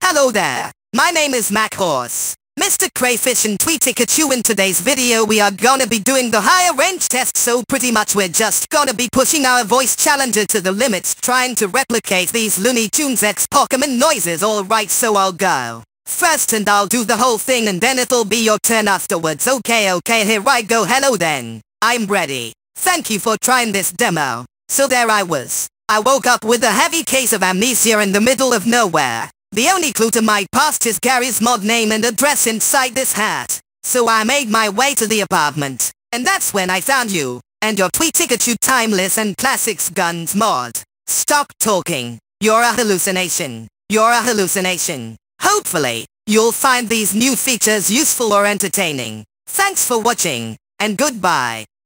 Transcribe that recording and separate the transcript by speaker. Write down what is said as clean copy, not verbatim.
Speaker 1: Hello there, my name is Mac Horse, Mr. Crayfish and Tweetikachu. In today's video we are gonna be doing the higher range test, so pretty much we're just gonna be pushing our voice challenger to the limits, trying to replicate these Looney Tunes X Pokemon noises. Alright, so I'll go first and I'll do the whole thing and then it'll be your turn afterwards. Okay, here I go. Hello then, I'm ready. Thank you for trying this demo. So there I was. I woke up with a heavy case of amnesia in the middle of nowhere. The only clue to my past is Gary's mod name and address inside this hat. So I made my way to the apartment. And that's when I found you, and your Tweetikachu Timeless and Classics Guns mod. Stop talking. You're a hallucination. You're a hallucination. Hopefully, you'll find these new features useful or entertaining. Thanks for watching, and goodbye.